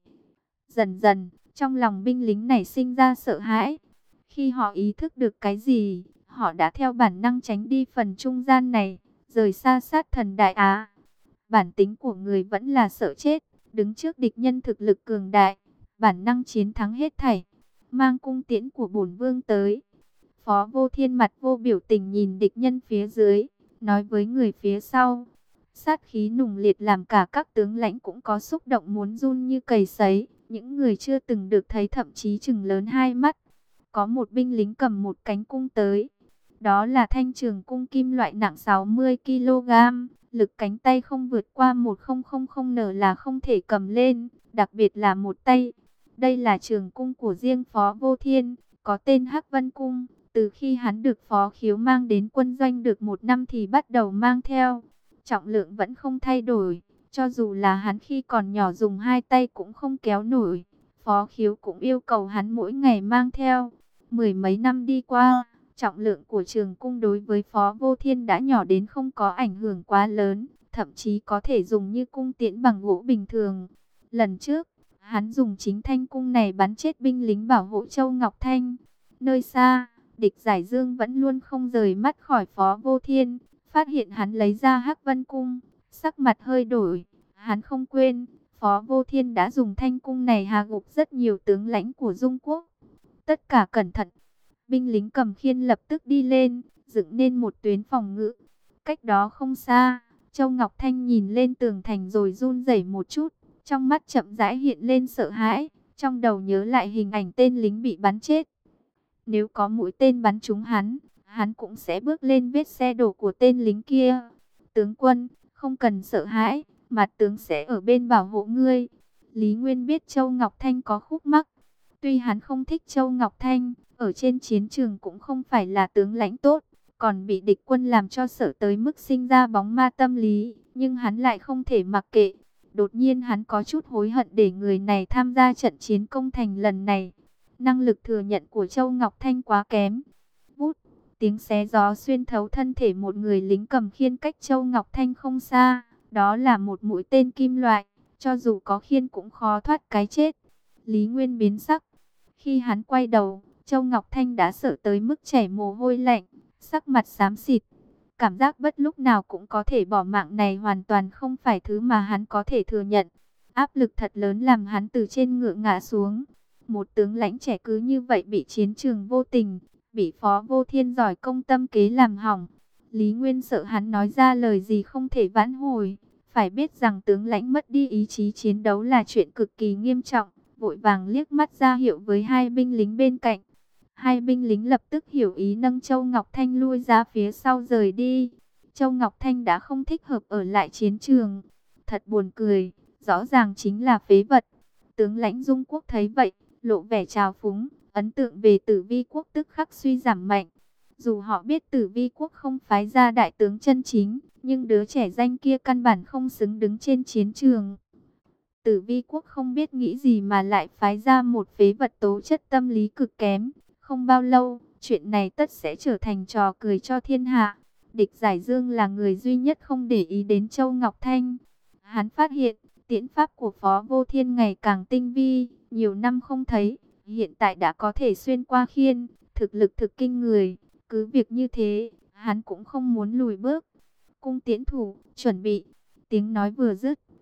Speaker 1: Dần dần, trong lòng binh lính này sinh ra sợ hãi. Khi họ ý thức được cái gì, họ đã theo bản năng tránh đi phần trung gian này, rời xa sát thần Đại Á. Bản tính của người vẫn là sợ chết, đứng trước địch nhân thực lực cường đại, bản năng chiến thắng hết thảy. Mang cung tiễn của bổn vương tới. Phó Vô Thiên mặt vô biểu tình nhìn địch nhân phía dưới, nói với người phía sau. Sát khí nùng liệt làm cả các tướng lãnh cũng có xúc động muốn run như cầy sấy. Những người chưa từng được thấy thậm chí chừng lớn hai mắt. Có một binh lính cầm một cánh cung tới. Đó là thanh trường cung kim loại nặng 60 kg. Lực cánh tay không vượt qua 1000 n là không thể cầm lên. Đặc biệt là một tay. Đây là trường cung của riêng Phó Vô Thiên, có tên Hắc Vân Cung. Từ khi hắn được Phó Khiếu mang đến quân doanh được 1 năm thì bắt đầu mang theo. Trọng lượng vẫn không thay đổi, cho dù là hắn khi còn nhỏ dùng hai tay cũng không kéo nổi. Phó Khiếu cũng yêu cầu hắn mỗi ngày mang theo. Mười mấy năm đi qua, trọng lượng của trường cung đối với Phó Vô Thiên đã nhỏ đến không có ảnh hưởng quá lớn, thậm chí có thể dùng như cung tiễn bằng gỗ bình thường. Lần trước, hắn dùng chính thanh cung này bắn chết binh lính bảo hộ Châu Ngọc Thanh. Nơi xa, địch Giải Dương vẫn luôn không rời mắt khỏi Phó Vô Thiên. Phát hiện hắn lấy ra Hắc Vân Cung, sắc mặt hơi đổi. Hắn không quên, Phó Vô Thiên đã dùng thanh cung này hạ gục rất nhiều tướng lãnh của Dung quốc. Tất cả cẩn thận. Binh lính cầm khiên lập tức đi lên, dựng nên một tuyến phòng ngự. Cách đó không xa, Châu Ngọc Thanh nhìn lên tường thành rồi run rẩy một chút. Trong mắt chậm rãi hiện lên sợ hãi, trong đầu nhớ lại hình ảnh tên lính bị bắn chết. Nếu có mũi tên bắn trúng hắn cũng sẽ bước lên vết xe đổ của tên lính kia. Tướng quân, không cần sợ hãi, mặt tướng sẽ ở bên bảo hộ ngươi. Lý Nguyên biết Châu Ngọc Thanh có khúc mắc. Tuy hắn không thích Châu Ngọc Thanh, ở trên chiến trường cũng không phải là tướng lãnh tốt, còn bị địch quân làm cho sợ tới mức sinh ra bóng ma tâm lý, nhưng hắn lại không thể mặc kệ. Đột nhiên hắn có chút hối hận để người này tham gia trận chiến công thành lần này. Năng lực thừa nhận của Châu Ngọc Thanh quá kém. Vút, tiếng xé gió xuyên thấu thân thể một người lính cầm khiên cách Châu Ngọc Thanh không xa. Đó là một mũi tên kim loại, cho dù có khiên cũng khó thoát cái chết. Lý Nguyên biến sắc. Khi hắn quay đầu, Châu Ngọc Thanh đã sợ tới mức chảy mồ hôi lạnh, sắc mặt xám xịt. Cảm giác bất lúc nào cũng có thể bỏ mạng này hoàn toàn không phải thứ mà hắn có thể thừa nhận. Áp lực thật lớn làm hắn từ trên ngựa ngã xuống. Một tướng lãnh trẻ cứ như vậy bị chiến trường vô tình, bị Phó Vô Thiên giỏi công tâm kế làm hỏng. Lý Nguyên sợ hắn nói ra lời gì không thể vãn hồi. Phải biết rằng tướng lãnh mất đi ý chí chiến đấu là chuyện cực kỳ nghiêm trọng. Vội vàng liếc mắt ra hiệu với hai binh lính bên cạnh. Hai binh lính lập tức hiểu ý nâng Châu Ngọc Thanh lui ra phía sau rời đi. Châu Ngọc Thanh đã không thích hợp ở lại chiến trường. Thật buồn cười, rõ ràng chính là phế vật. Tướng lãnh Dung quốc thấy vậy, lộ vẻ trào phúng, ấn tượng về Tử Vi quốc tức khắc suy giảm mạnh. Dù họ biết Tử Vi quốc không phái ra đại tướng chân chính, nhưng đứa trẻ danh kia căn bản không xứng đứng trên chiến trường. Tử Vi quốc không biết nghĩ gì mà lại phái ra một phế vật tố chất tâm lý cực kém. Không bao lâu, chuyện này tất sẽ trở thành trò cười cho thiên hạ. Địch Giải Dương là người duy nhất không để ý đến Châu Ngọc Thanh. Hắn phát hiện, tiễn pháp của Phó Vô Thiên ngày càng tinh vi, nhiều năm không thấy, hiện tại đã có thể xuyên qua khiên, thực lực thực kinh người. Cứ việc như thế, hắn cũng không muốn lùi bước. Cung tiễn thủ, chuẩn bị. Tiếng nói vừa dứt,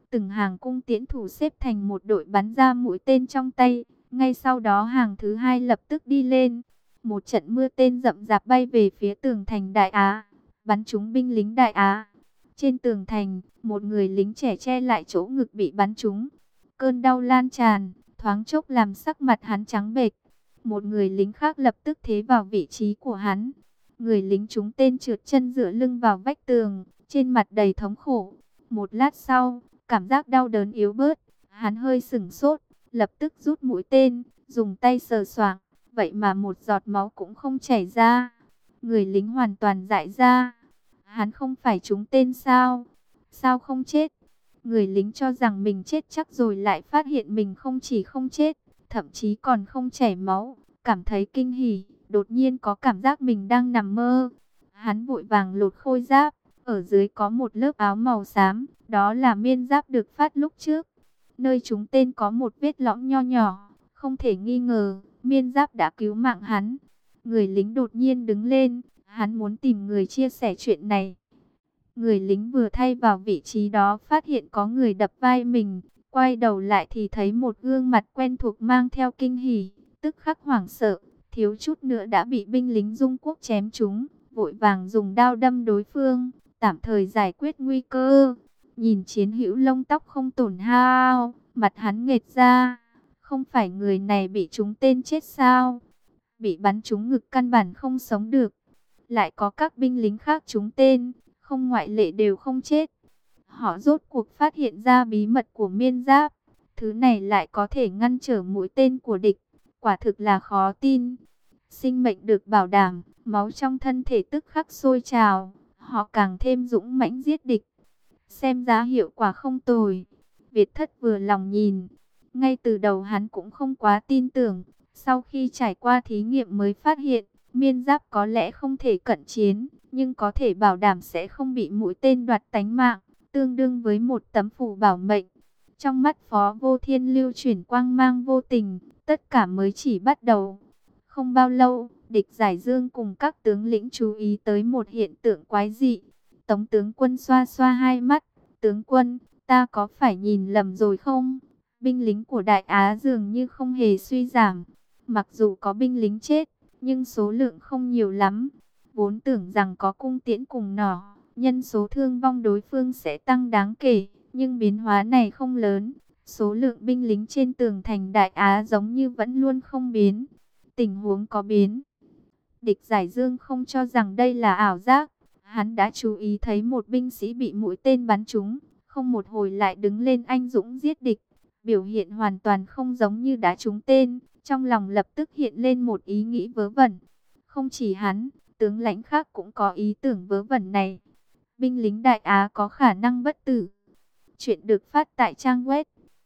Speaker 1: từng hàng cung tiễn thủ xếp thành một đội bắn ra mũi tên trong tay. Ngay sau đó hàng thứ hai lập tức đi lên. Một trận mưa tên rậm rạp bay về phía tường thành Đại Á, bắn trúng binh lính Đại Á. Trên tường thành, một người lính trẻ che lại chỗ ngực bị bắn trúng. Cơn đau lan tràn, thoáng chốc làm sắc mặt hắn trắng bệch. Một người lính khác lập tức thế vào vị trí của hắn. Người lính trúng tên trượt chân dựa lưng vào vách tường, trên mặt đầy thống khổ. Một lát sau, cảm giác đau đớn yếu bớt, hắn hơi sửng sốt, lập tức rút mũi tên, dùng tay sờ soạng, vậy mà một giọt máu cũng không chảy ra. Người lính hoàn toàn dại ra. Hắn không phải trúng tên sao? Sao không chết? Người lính cho rằng mình chết chắc rồi lại phát hiện mình không chỉ không chết, thậm chí còn không chảy máu, cảm thấy kinh hỉ, đột nhiên có cảm giác mình đang nằm mơ. Hắn vội vàng lột khôi giáp, ở dưới có một lớp áo màu xám, đó là miên giáp được phát lúc trước. Nơi trúng tên có một vết lõm nho nhỏ, không thể nghi ngờ, miên giáp đã cứu mạng hắn. Người lính đột nhiên đứng lên, hắn muốn tìm người chia sẻ chuyện này. Người lính vừa thay vào vị trí đó phát hiện có người đập vai mình, quay đầu lại thì thấy một gương mặt quen thuộc mang theo kinh hỉ, tức khắc hoảng sợ, thiếu chút nữa đã bị binh lính Dung Quốc chém trúng, vội vàng dùng đao đâm đối phương, tạm thời giải quyết nguy cơ. Nhìn chiến hữu lông tóc không tổn hao, mặt hắn nghệt ra, không phải người này bị trúng tên chết sao? Bị bắn trúng ngực căn bản không sống được. Lại có các binh lính khác trúng tên, không ngoại lệ đều không chết. Họ rốt cuộc phát hiện ra bí mật của miên giáp. Thứ này lại có thể ngăn trở mũi tên của địch. Quả thực là khó tin. Sinh mệnh được bảo đảm, máu trong thân thể tức khắc sôi trào. Họ càng thêm dũng mãnh giết địch. Xem ra hiệu quả không tồi. Việt Thất vừa lòng nhìn. Ngay từ đầu hắn cũng không quá tin tưởng. Sau khi trải qua thí nghiệm mới phát hiện, miên giáp có lẽ không thể cận chiến, nhưng có thể bảo đảm sẽ không bị mũi tên đoạt tánh mạng, tương đương với một tấm phù bảo mệnh. Trong mắt Phó Vô Thiên lưu chuyển quang mang vô tình, tất cả mới chỉ bắt đầu. Không bao lâu, địch Giải Dương cùng các tướng lĩnh chú ý tới một hiện tượng quái dị. Tống tướng quân xoa xoa hai mắt, tướng quân, ta có phải nhìn lầm rồi không? Binh lính của Đại Á dường như không hề suy giảm. Mặc dù có binh lính chết, nhưng số lượng không nhiều lắm. Vốn tưởng rằng có cung tiễn cùng nỏ, nhân số thương vong đối phương sẽ tăng đáng kể, nhưng biến hóa này không lớn. Số lượng binh lính trên tường thành Đại Á giống như vẫn luôn không biến. Tình huống có biến. Địch Giải Dương không cho rằng đây là ảo giác. Hắn đã chú ý thấy một binh sĩ bị mũi tên bắn trúng, không một hồi lại đứng lên anh dũng giết địch. Biểu hiện hoàn toàn không giống như đã trúng tên. Trong lòng lập tức hiện lên một ý nghĩ vớ vẩn. Không chỉ hắn, tướng lãnh khác cũng có ý tưởng vớ vẩn này. Binh lính Đại Á có khả năng bất tử. Chuyện được phát tại trang web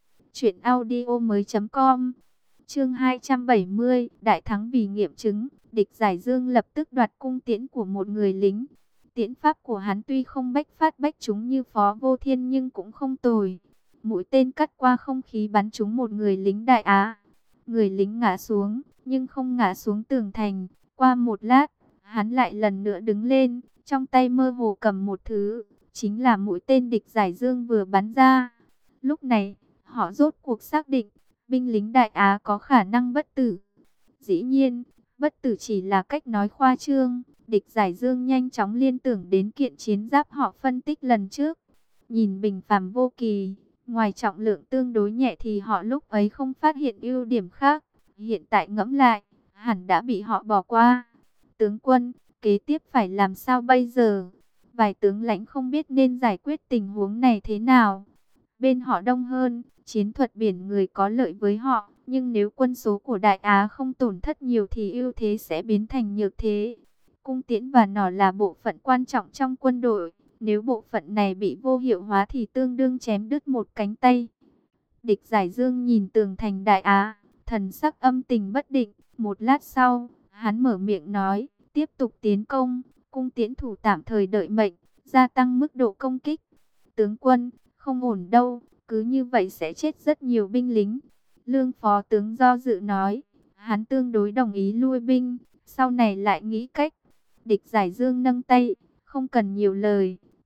Speaker 1: truyệnaudiomoi.com. Chương 270, đại thắng vì nghiệm chứng. Địch Giải Dương lập tức đoạt cung tiễn của một người lính. Tiễn pháp của hắn tuy không bách phát bách trúng như Phó Vô Thiên nhưng cũng không tồi. Mũi tên cắt qua không khí bắn trúng một người lính Đại Á. Người lính ngã xuống, nhưng không ngã xuống tường thành. Qua một lát, hắn lại lần nữa đứng lên, trong tay mơ hồ cầm một thứ, chính là mũi tên địch Giải Dương vừa bắn ra. Lúc này, họ rốt cuộc xác định, binh lính Đại Á có khả năng bất tử. Dĩ nhiên, bất tử chỉ là cách nói khoa trương. Địch Giải Dương nhanh chóng liên tưởng đến kiện chiến giáp họ phân tích lần trước. Nhìn bình phàm vô kỳ, ngoài trọng lượng tương đối nhẹ thì họ lúc ấy không phát hiện ưu điểm khác. Hiện tại ngẫm lại, hẳn đã bị họ bỏ qua. Tướng quân, kế tiếp phải làm sao bây giờ? Vài tướng lãnh không biết nên giải quyết tình huống này thế nào. Bên họ đông hơn, chiến thuật biển người có lợi với họ. Nhưng nếu quân số của Đại Á không tổn thất nhiều thì ưu thế sẽ biến thành nhược thế. Cung tiễn và nỏ là bộ phận quan trọng trong quân đội. Nếu bộ phận này bị vô hiệu hóa thì tương đương chém đứt một cánh tay. Địch Giải Dương nhìn tường thành Đại Á, thần sắc âm tình bất định. Một lát sau, hắn mở miệng nói, tiếp tục tiến công, cung tiễn thủ tạm thời đợi mệnh, gia tăng mức độ công kích. Tướng quân, không ổn đâu, cứ như vậy sẽ chết rất nhiều binh lính. Lương phó tướng do dự nói, hắn tương đối đồng ý lui binh, sau này lại nghĩ cách. Địch Giải Dương nâng tay, không cần nhiều lời,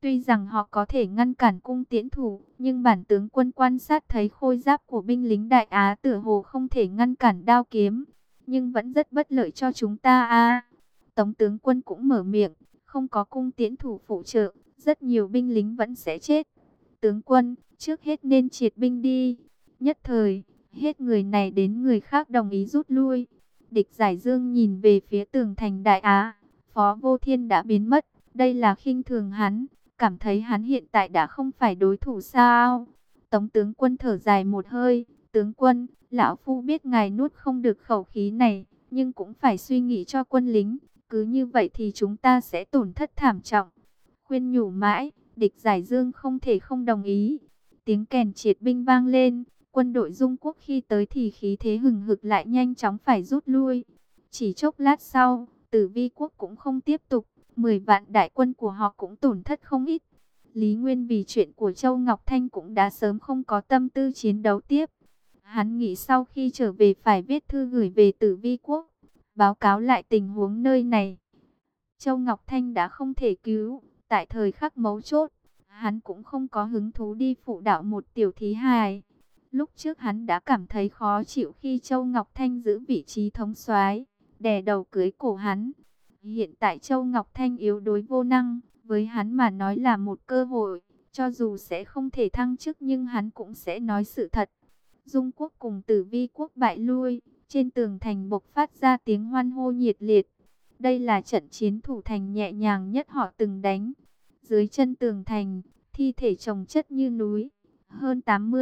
Speaker 1: Tuy rằng họ có thể ngăn cản cung tiễn thủ, nhưng bản tướng quân quan sát thấy khôi giáp của binh lính Đại Á tựa hồ không thể ngăn cản đao kiếm, nhưng vẫn rất bất lợi cho chúng ta a. Tống tướng quân cũng mở miệng, không có cung tiễn thủ phụ trợ, rất nhiều binh lính vẫn sẽ chết. Tướng quân, trước hết nên triệt binh đi. Nhất thời, hết người này đến người khác đồng ý rút lui. Địch Giải Dương nhìn về phía tường thành Đại Á, Phó Vô Thiên đã biến mất, đây là khinh thường hắn, cảm thấy hắn hiện tại đã không phải đối thủ sao. Tống tướng quân thở dài một hơi, tướng quân, lão phu biết ngài nuốt không được khẩu khí này, nhưng cũng phải suy nghĩ cho quân lính, cứ như vậy thì chúng ta sẽ tổn thất thảm trọng. Khuyên nhủ mãi, Địch Giải Dương không thể không đồng ý. Tiếng kèn triệt binh vang lên, quân đội Dung Quốc khi tới thì khí thế hừng hực lại nhanh chóng phải rút lui. Chỉ chốc lát sau, Tử Vi quốc cũng không tiếp tục, 10 vạn đại quân của họ cũng tổn thất không ít. Lý Nguyên vì chuyện của Châu Ngọc Thanh cũng đã sớm không có tâm tư chiến đấu tiếp. Hắn nghĩ sau khi trở về phải viết thư gửi về Tử Vi quốc, báo cáo lại tình huống nơi này. Châu Ngọc Thanh đã không thể cứu, tại thời khắc mấu chốt, hắn cũng không có hứng thú đi phụ đạo một tiểu thí hài. Lúc trước hắn đã cảm thấy khó chịu khi Châu Ngọc Thanh giữ vị trí thống soái, đè đầu cưới cổ hắn. Hiện tại Châu Ngọc Thanh yếu đuối vô năng, với hắn mà nói là một cơ hội, cho dù sẽ không thể thăng chức nhưng hắn cũng sẽ nói sự thật. Dung quốc cùng Tử Vi quốc bại lui, trên tường thành bộc phát ra tiếng hoan hô nhiệt liệt. Đây là trận chiến thủ thành nhẹ nhàng nhất họ từng đánh. Dưới chân tường thành, thi thể chồng chất như núi. Hơn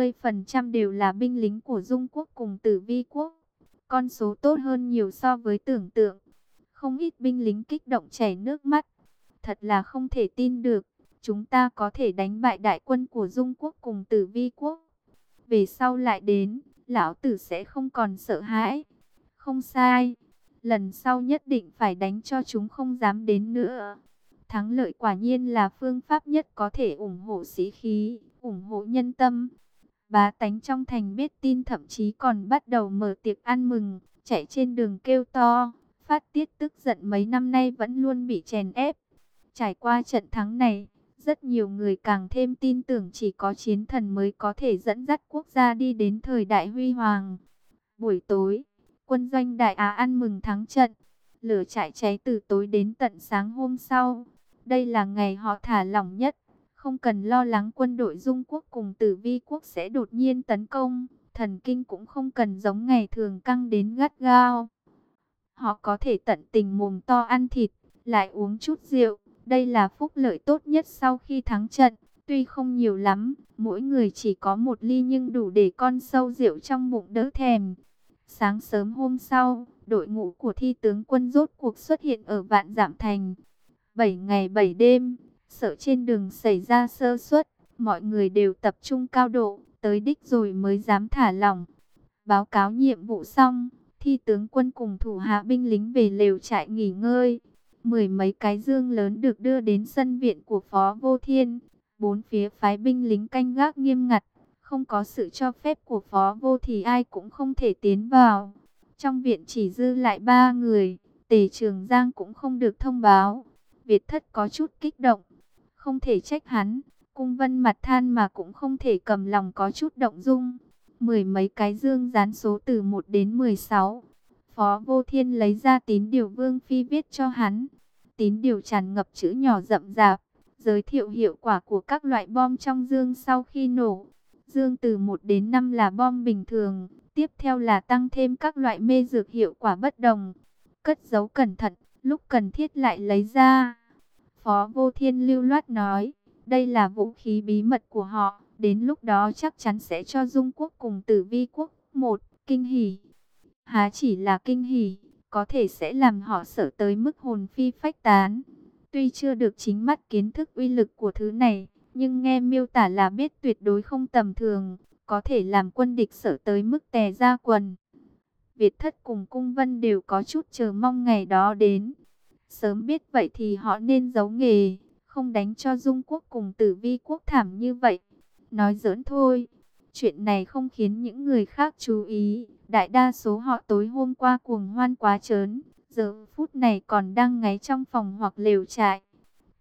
Speaker 1: 80% đều là binh lính của Dung quốc cùng Tử Vi quốc. Con số tốt hơn nhiều so với tưởng tượng. Không ít binh lính kích động chảy nước mắt. Thật là không thể tin được. Chúng ta có thể đánh bại đại quân của Dung quốc cùng Tử Vi quốc. Về sau lại đến, lão tử sẽ không còn sợ hãi. Không sai. Lần sau nhất định phải đánh cho chúng không dám đến nữa. Thắng lợi quả nhiên là phương pháp nhất có thể ủng hộ sĩ khí, ủng hộ nhân tâm. Bá tánh trong thành biết tin thậm chí còn bắt đầu mở tiệc ăn mừng, chạy trên đường kêu to, phát tiết tức giận mấy năm nay vẫn luôn bị chèn ép. Trải qua trận thắng này, rất nhiều người càng thêm tin tưởng chỉ có chiến thần mới có thể dẫn dắt quốc gia đi đến thời đại huy hoàng. Buổi tối, quân doanh Đại Á ăn mừng thắng trận, lửa trại cháy từ tối đến tận sáng hôm sau. Đây là ngày họ thả lỏng nhất, không cần lo lắng quân đội Dung quốc cùng Tử Vi quốc sẽ đột nhiên tấn công, thần kinh cũng không cần giống ngày thường căng đến gắt gao. Họ có thể tận tình mồm to ăn thịt, lại uống chút rượu, đây là phúc lợi tốt nhất sau khi thắng trận. Tuy không nhiều lắm, mỗi người chỉ có một ly nhưng đủ để con sâu rượu trong bụng đỡ thèm. Sáng sớm hôm sau, đội ngũ của thi tướng quân rốt cuộc xuất hiện ở Vạn Dạm Thành. 7 ngày 7 đêm, sợ trên đường xảy ra sơ suất, mọi người đều tập trung cao độ, tới đích rồi mới dám thả lỏng. Báo cáo nhiệm vụ xong, thi tướng quân cùng thủ hạ binh lính về lều trại nghỉ ngơi. 10 mấy cái dương lớn được đưa đến sân viện của Phó Vô Thiên. Bốn phía phái binh lính canh gác nghiêm ngặt, không có sự cho phép của Phó Vô thì ai cũng không thể tiến vào. Trong viện chỉ dư lại 3 người, Tề Trường Giang cũng không được thông báo. Việt Thất có chút kích động, không thể trách hắn. Cung Vân mặt than mà cũng không thể cầm lòng có chút động dung. 10 mấy cái dương dán số từ 1 đến 16. Phó Vô Thiên lấy ra tín điều Vương Phi viết cho hắn. Tín điều tràn ngập chữ nhỏ rậm rạp, giới thiệu hiệu quả của các loại bom trong dương sau khi nổ. Dương từ 1 đến 5 là bom bình thường, tiếp theo là tăng thêm các loại mê dược hiệu quả bất đồng. Cất giấu cẩn thận, lúc cần thiết lại lấy ra. Phó Vô Thiên lưu loát nói, đây là vũ khí bí mật của họ, đến lúc đó chắc chắn sẽ cho Dung quốc cùng Tử Vi quốc một kinh hỉ. Há chỉ là kinh hỉ, có thể sẽ làm họ sợ tới mức hồn phi phách tán. Tuy chưa được chính mắt kiến thức uy lực của thứ này, nhưng nghe miêu tả là biết tuyệt đối không tầm thường, có thể làm quân địch sợ tới mức tè ra quần. Việt Thất cùng Cung Vân đều có chút chờ mong ngày đó đến. Sớm biết vậy thì họ nên giấu nghề, không đánh cho Dung quốc cùng Tử Vi quốc thảm như vậy. Nói giỡn thôi, chuyện này không khiến những người khác chú ý. Đại đa số họ tối hôm qua cuồng hoan quá trớn, giờ phút này còn đang ngáy trong phòng hoặc lều trại.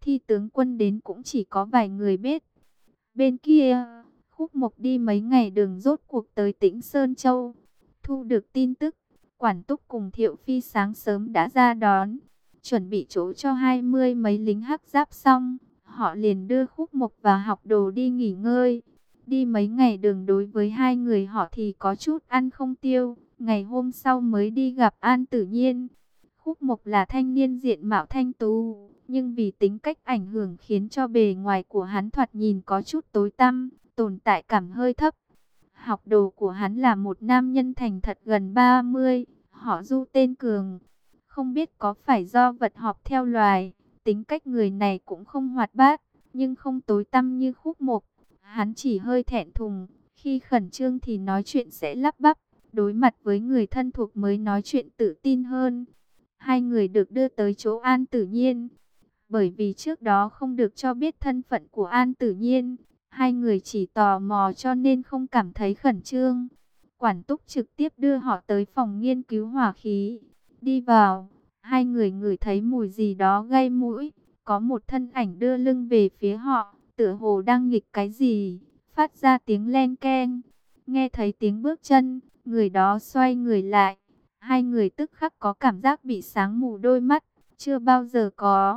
Speaker 1: Thi tướng quân đến cũng chỉ có vài người biết. Bên kia, Khúc Mộc đi mấy ngày đường rốt cuộc tới Tĩnh Sơn Châu. Thu được tin tức, Quản Túc cùng Thiệu Phi sáng sớm đã ra đón, chuẩn bị chỗ cho 20 mấy lính hắc giáp xong. Họ liền đưa Khúc Mộc và Học Đồ đi nghỉ ngơi. Đi mấy ngày đường đối với hai người họ thì có chút ăn không tiêu. Ngày hôm sau mới đi gặp An Tử Nhiên. Khúc Mộc là thanh niên diện mạo thanh tú, nhưng vì tính cách ảnh hưởng khiến cho bề ngoài của hắn thoạt nhìn có chút tối tăm, tồn tại cảm hơi thấp. Học Đồ của hắn là một nam nhân thành thật gần 30, họ Du tên Cường. Không biết có phải do vật họp theo loài, tính cách người này cũng không hoạt bát, nhưng không tối tăm như Khúc Mộc. Hắn chỉ hơi thẹn thùng, khi khẩn trương thì nói chuyện sẽ lắp bắp, đối mặt với người thân thuộc mới nói chuyện tự tin hơn. Hai người được đưa tới chỗ An Tử Nhiên. Bởi vì trước đó không được cho biết thân phận của An Tử Nhiên, hai người chỉ tò mò cho nên không cảm thấy khẩn trương. Quản Túc trực tiếp đưa họ tới phòng nghiên cứu hỏa khí. Đi vào, hai người ngửi thấy mùi gì đó gây mũi. Có một thân ảnh đưa lưng về phía họ, tựa hồ đang nghịch cái gì, phát ra tiếng len keng. Nghe thấy tiếng bước chân, người đó xoay người lại. Hai người tức khắc có cảm giác bị sáng mù đôi mắt, chưa bao giờ có.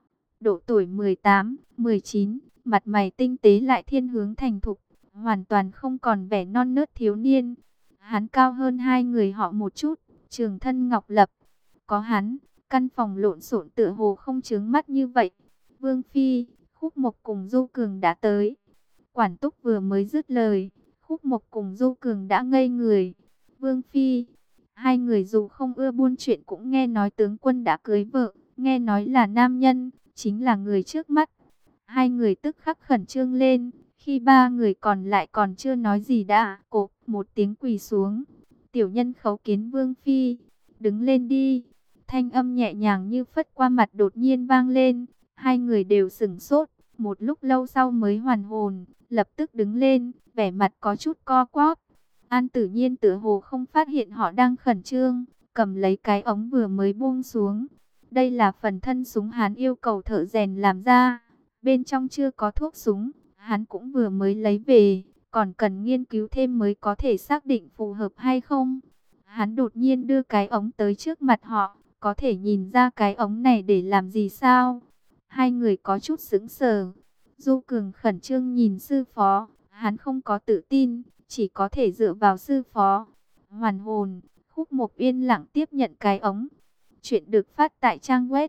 Speaker 1: Độ tuổi 18, 19, mặt mày tinh tế lại thiên hướng thành thục, hoàn toàn không còn vẻ non nớt thiếu niên. Hắn cao hơn hai người họ một chút, trường thân ngọc lập. Có hắn, căn phòng lộn xộn tựa hồ không chướng mắt như vậy. Vương Phi, Khúc Mộc cùng Du Cường đã tới. Quản Túc vừa mới dứt lời, Khúc Mộc cùng Du Cường đã ngây người. Vương Phi, hai người dù không ưa buôn chuyện cũng nghe nói tướng quân đã cưới vợ, nghe nói là nam nhân, chính là người trước mắt. Hai người tức khắc khẩn trương lên, khi ba người còn lại còn chưa nói gì đã, cộp một tiếng quỳ xuống. Tiểu nhân khấu kiến Vương Phi, đứng lên đi. Thanh âm nhẹ nhàng như phất qua mặt đột nhiên vang lên, hai người đều sửng sốt, một lúc lâu sau mới hoàn hồn, lập tức đứng lên, vẻ mặt có chút co quắp. An Tử Nhiên tựa hồ không phát hiện họ đang khẩn trương, cầm lấy cái ống vừa mới buông xuống. Đây là phần thân súng hắn yêu cầu thợ rèn làm ra, bên trong chưa có thuốc súng, hắn cũng vừa mới lấy về, còn cần nghiên cứu thêm mới có thể xác định phù hợp hay không. Hắn đột nhiên đưa cái ống tới trước mặt họ, có thể nhìn ra cái ống này để làm gì sao? Hai người có chút sững sờ. Du Cường khẩn trương nhìn sư phó, hắn không có tự tin, chỉ có thể dựa vào sư phó. Hoàn hồn, Khúc Mộc yên lặng tiếp nhận cái ống. Chuyện được phát tại trang web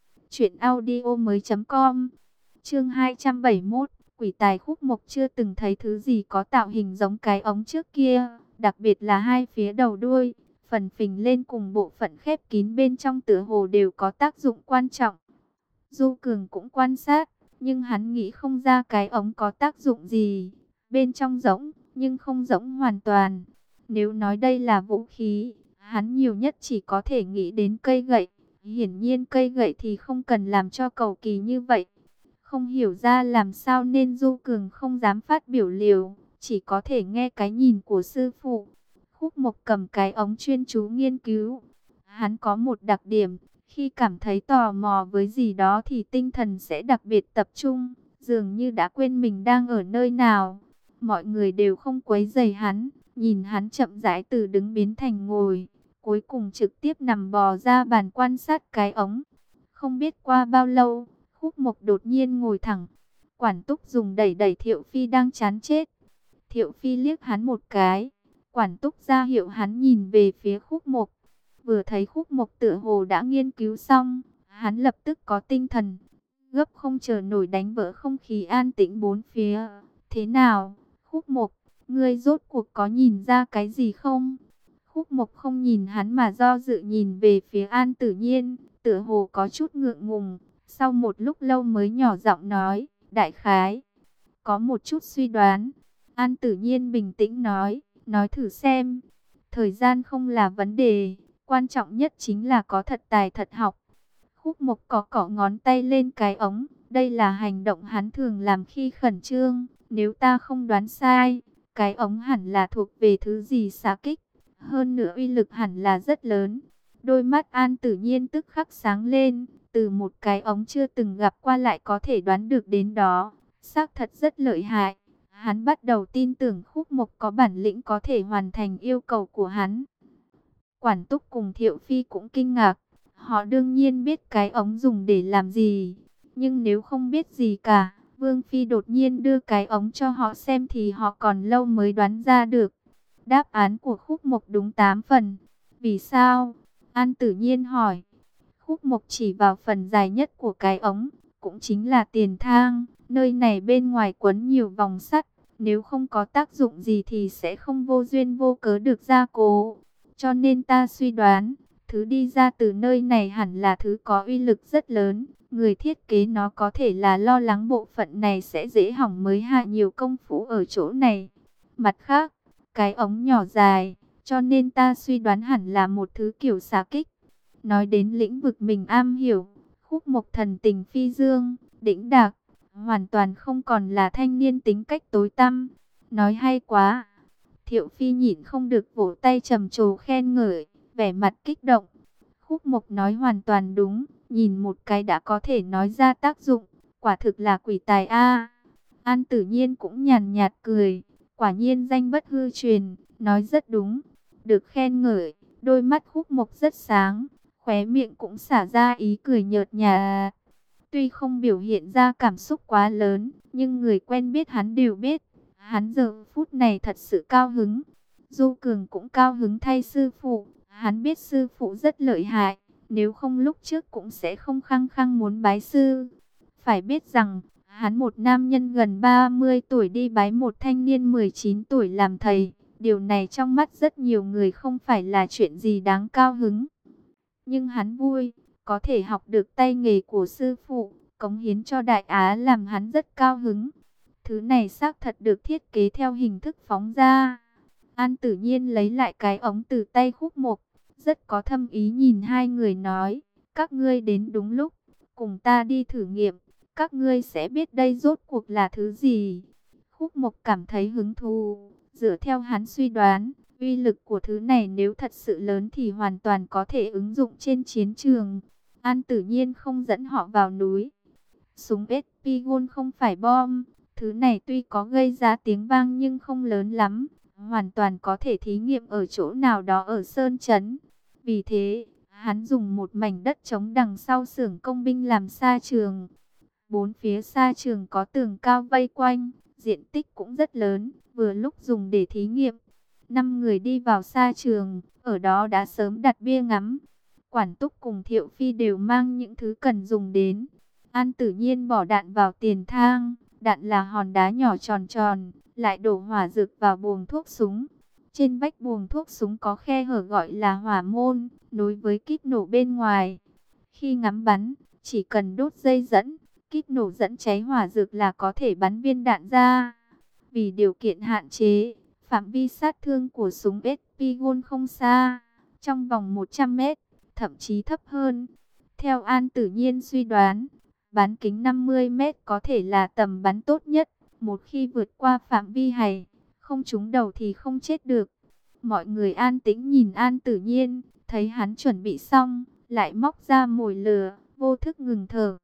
Speaker 1: truyệnaudiomoi.com. Chương 271, quỷ tài. Khúc Mộc chưa từng thấy thứ gì có tạo hình giống cái ống trước kia, đặc biệt là hai phía đầu đuôi, phần phình lên cùng bộ phận khép kín bên trong tựa hồ đều có tác dụng quan trọng. Du Cường cũng quan sát, nhưng hắn nghĩ không ra cái ống có tác dụng gì. Bên trong rỗng, nhưng không rỗng hoàn toàn. Nếu nói đây là vũ khí, hắn nhiều nhất chỉ có thể nghĩ đến cây gậy. Hiển nhiên cây gậy thì không cần làm cho cầu kỳ như vậy. Không hiểu ra làm sao nên Du Cường không dám phát biểu liều, chỉ có thể nghe cái nhìn của sư phụ. Khúc Mộc cầm cái ống chuyên chú nghiên cứu. Hắn có một đặc điểm, khi cảm thấy tò mò với gì đó thì tinh thần sẽ đặc biệt tập trung, dường như đã quên mình đang ở nơi nào. Mọi người đều không quấy rầy hắn, nhìn hắn chậm rãi từ đứng biến thành ngồi, cuối cùng trực tiếp nằm bò ra bàn quan sát cái ống. Không biết qua bao lâu, Khúc Mộc đột nhiên ngồi thẳng. Quản Túc dùng đẩy đẩy Thiệu Phi đang chán chết. Thiệu Phi liếc hắn một cái, Quản Túc ra hiệu hắn nhìn về phía Khúc Mộc. Vừa thấy Khúc Mộc tựa hồ đã nghiên cứu xong, hắn lập tức có tinh thần, gấp không chờ nổi đánh vỡ không khí an tĩnh bốn phía. Thế nào, Khúc Mộc, ngươi rốt cuộc có nhìn ra cái gì không? Khúc Mộc không nhìn hắn mà do dự nhìn về phía An Tử Nhiên, tựa hồ có chút ngượng ngùng. Sau một lúc lâu mới nhỏ giọng nói, đại khái, có một chút suy đoán. An Tử Nhiên bình tĩnh nói thử xem. Thời gian không là vấn đề, quan trọng nhất chính là có thật tài thật học. Khúc Mộc cọ ngón tay lên cái ống, đây là hành động hắn thường làm khi khẩn trương. Nếu ta không đoán sai, cái ống hẳn là thuộc về thứ gì xạ kích, hơn nữa uy lực hẳn là rất lớn. Đôi mắt An Tử Nhiên tức khắc sáng lên, từ một cái ống chưa từng gặp qua lại có thể đoán được đến đó, xác thật rất lợi hại. Hắn bắt đầu tin tưởng Khúc Mộc có bản lĩnh có thể hoàn thành yêu cầu của hắn. Quản Túc cùng Thiệu Phi cũng kinh ngạc. Họ đương nhiên biết cái ống dùng để làm gì. Nhưng nếu không biết gì cả, Vương Phi đột nhiên đưa cái ống cho họ xem thì họ còn lâu mới đoán ra được. Đáp án của Khúc Mộc đúng 8 phần. Vì sao? An Tử Nhiên hỏi. Khúc Mộc chỉ vào phần dài nhất của cái ống, cũng chính là tiền thang. Nơi này bên ngoài quấn nhiều vòng sắt, nếu không có tác dụng gì thì sẽ không vô duyên vô cớ được gia cố. Cho nên ta suy đoán, thứ đi ra từ nơi này hẳn là thứ có uy lực rất lớn. Người thiết kế nó có thể là lo lắng bộ phận này sẽ dễ hỏng mới hạ nhiều công phu ở chỗ này. Mặt khác, cái ống nhỏ dài, cho nên ta suy đoán hẳn là một thứ kiểu xạ kích. Nói đến lĩnh vực mình am hiểu, Khúc Mộc thần tình phi dương, đĩnh đạc, hoàn toàn không còn là thanh niên tính cách tối tăm. Nói hay quá. Thiệu Phi nhịn không được vỗ tay trầm trồ khen ngợi, vẻ mặt kích động. Khúc Mộc nói hoàn toàn đúng, nhìn một cái đã có thể nói ra tác dụng, quả thực là quỷ tài a. An Tử Nhiên cũng nhàn nhạt cười, quả nhiên danh bất hư truyền, nói rất đúng. Được khen ngợi, đôi mắt Khúc Mộc rất sáng, khóe miệng cũng xả ra ý cười nhợt nhạt. Tuy không biểu hiện ra cảm xúc quá lớn, nhưng người quen biết hắn đều biết, hắn giờ phút này thật sự cao hứng. Du Cường cũng cao hứng thay sư phụ, hắn biết sư phụ rất lợi hại, nếu không lúc trước cũng sẽ không khăng khăng muốn bái sư. Phải biết rằng, hắn một nam nhân gần 30 tuổi đi bái một thanh niên 19 tuổi làm thầy, điều này trong mắt rất nhiều người không phải là chuyện gì đáng cao hứng. Nhưng hắn vui, có thể học được tay nghề của sư phụ, cống hiến cho Đại Á làm hắn rất cao hứng. Thứ này xác thật được thiết kế theo hình thức phóng ra. An Tử Nhiên lấy lại cái ống từ tay Khúc Mộc, rất có thâm ý nhìn hai người nói, các ngươi đến đúng lúc, cùng ta đi thử nghiệm, các ngươi sẽ biết đây rốt cuộc là thứ gì. Khúc Mộc cảm thấy hứng thú, dựa theo hắn suy đoán, uy lực của thứ này nếu thật sự lớn thì hoàn toàn có thể ứng dụng trên chiến trường. An Tử Nhiên không dẫn họ vào núi. Súng Espigon không phải bom, thứ này tuy có gây ra tiếng vang nhưng không lớn lắm, hoàn toàn có thể thí nghiệm ở chỗ nào đó ở Sơn Trấn. Vì thế, hắn dùng một mảnh đất trống đằng sau xưởng công binh làm sa trường. Bốn phía sa trường có tường cao vây quanh, diện tích cũng rất lớn, vừa lúc dùng để thí nghiệm. 5 người đi vào sa trường, ở đó đã sớm đặt bia ngắm. Quản Túc cùng Thiệu Phi đều mang những thứ cần dùng đến. An Tử Nhiên bỏ đạn vào tiền thang, đạn là hòn đá nhỏ tròn tròn, lại đổ hỏa dược vào buồng thuốc súng. Trên vách buồng thuốc súng có khe hở gọi là hỏa môn, nối với kíp nổ bên ngoài. Khi ngắm bắn, chỉ cần đốt dây dẫn, kíp nổ dẫn cháy hỏa dược là có thể bắn viên đạn ra. Vì điều kiện hạn chế, phạm vi sát thương của súng Espigon không xa, trong vòng 100 mét, thậm chí thấp hơn. Theo An Tử Nhiên suy đoán, bán kính 50 mét có thể là tầm bắn tốt nhất. Một khi vượt qua phạm vi này, không trúng đầu thì không chết được. Mọi người an tĩnh nhìn An Tử Nhiên, thấy hắn chuẩn bị xong, lại móc ra mồi lửa, vô thức ngừng thở.